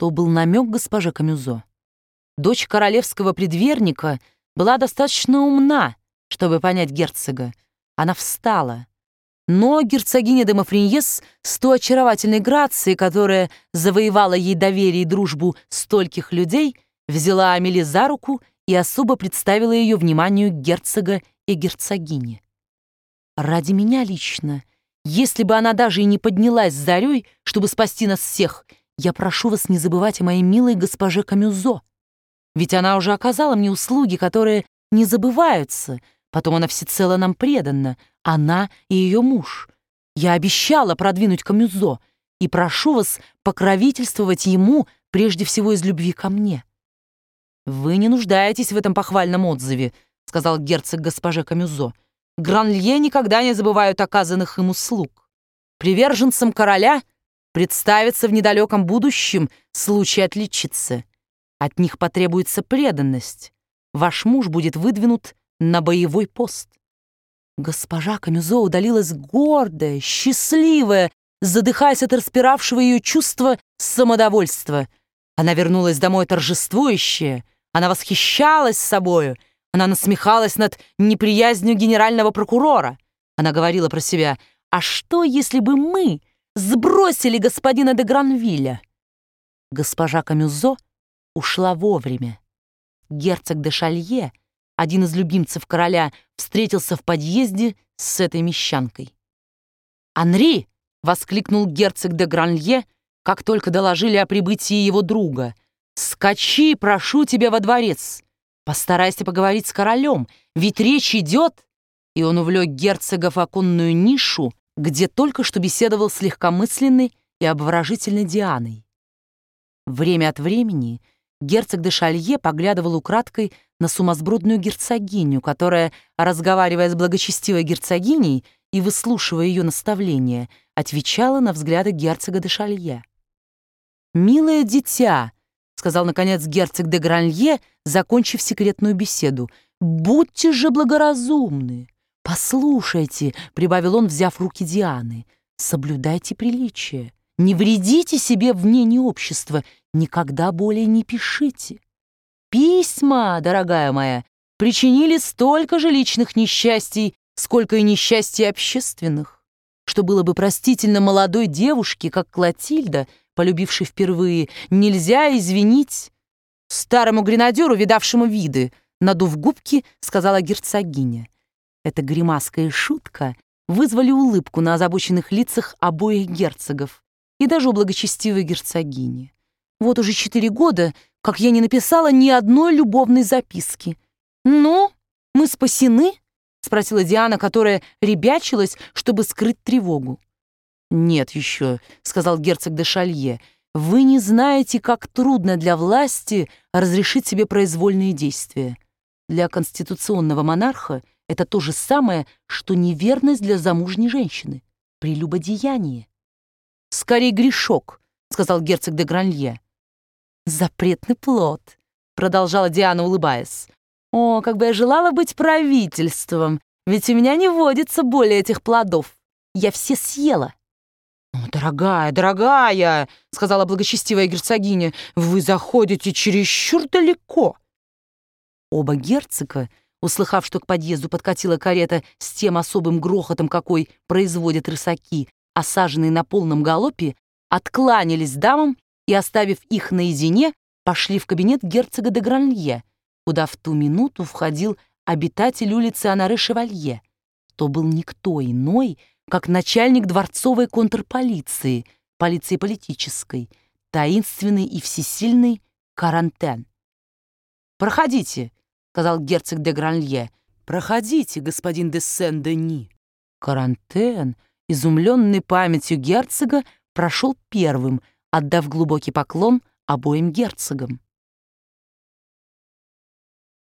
То был намек госпоже Камюзо. Дочь королевского предверника была достаточно умна, чтобы понять герцога. Она встала. Но герцогиня де Мафриньес с той очаровательной грацией, которая завоевала ей доверие и дружбу стольких людей, взяла Амели за руку и особо представила ее вниманию герцога и герцогини. «Ради меня лично, если бы она даже и не поднялась с зарей, чтобы спасти нас всех, я прошу вас не забывать о моей милой госпоже Камюзо. Ведь она уже оказала мне услуги, которые не забываются. Потом она всецело нам предана, она и ее муж. Я обещала продвинуть Камюзо и прошу вас покровительствовать ему прежде всего из любви ко мне». «Вы не нуждаетесь в этом похвальном отзыве», — сказал герцог госпоже Камюзо. «Гранлье никогда не забывают оказанных им услуг. Приверженцам короля представится в недалеком будущем случай отличиться. От них потребуется преданность. Ваш муж будет выдвинут на боевой пост». Госпожа Камюзо удалилась гордая, счастливая, задыхаясь от распиравшего ее чувства самодовольства. Она вернулась домой торжествующая, она восхищалась собою, она насмехалась над неприязнью генерального прокурора. Она говорила про себя: «А что, если бы мы сбросили господина де Гранвилля?» Госпожа Камюзо ушла вовремя. Герцог де Шалье, один из любимцев короля, встретился в подъезде с этой мещанкой. «Анри!» — воскликнул герцог де Гранлье, как только доложили о прибытии его друга. «Скачи, прошу тебя, во дворец! Постарайся поговорить с королем, ведь речь идет...» И он увлек герцога в оконную нишу, где только что беседовал с легкомысленной и обворожительной Дианой. Время от времени герцог де Шалье поглядывал украдкой на сумасбродную герцогиню, которая, разговаривая с благочестивой герцогиней и выслушивая ее наставления, отвечала на взгляды герцога де Шалье. «Милое дитя», — сказал, наконец, герцог де Гранлье, закончив секретную беседу, «будьте же благоразумны. Послушайте», — прибавил он, взяв руки Дианы, «соблюдайте приличие, не вредите себе в мнении общества, никогда более не пишите. Письма, дорогая моя, причинили столько же личных несчастий, сколько и несчастий общественных, что было бы простительно молодой девушке, как Клотильда, полюбившей впервые, нельзя извинить. Старому гренадеру, видавшему виды, надув губки, сказала герцогиня. Эта гримаска и шутка вызвали улыбку на озабоченных лицах обоих герцогов и даже у благочестивой герцогини. Вот уже 4 года, как я не написала ни одной любовной записки. «Ну, мы спасены?» — спросила Диана, которая ребячилась, чтобы скрыть тревогу. «Нет еще», — сказал герцог де Шалье, «вы не знаете, как трудно для власти разрешить себе произвольные действия. Для конституционного монарха это то же самое, что неверность для замужней женщины, прелюбодеяние». «Скорей грешок», — сказал герцог де Гранлье. «Запретный плод», — продолжала Диана, улыбаясь. «О, как бы я желала быть правительством, ведь у меня не водится более этих плодов. Я все съела». «О, дорогая, дорогая», — сказала благочестивая герцогиня, «вы заходите чересчур далеко». Оба герцога, услыхав, что к подъезду подкатила карета с тем особым грохотом, какой производят рысаки, осаженные на полном галопе, откланялись дамам и, оставив их наедине, пошли в кабинет герцога де Гранлье, куда в ту минуту входил обитатель улицы Анаре-Шевалье. То был никто иной, как начальник дворцовой контрполиции, полиции политической, таинственный и всесильный Карантен. «Проходите», — сказал герцог де Гранлье. «Проходите, господин де Сен-Дени». Карантен, изумленный памятью герцога, прошел первым, отдав глубокий поклон обоим герцогам.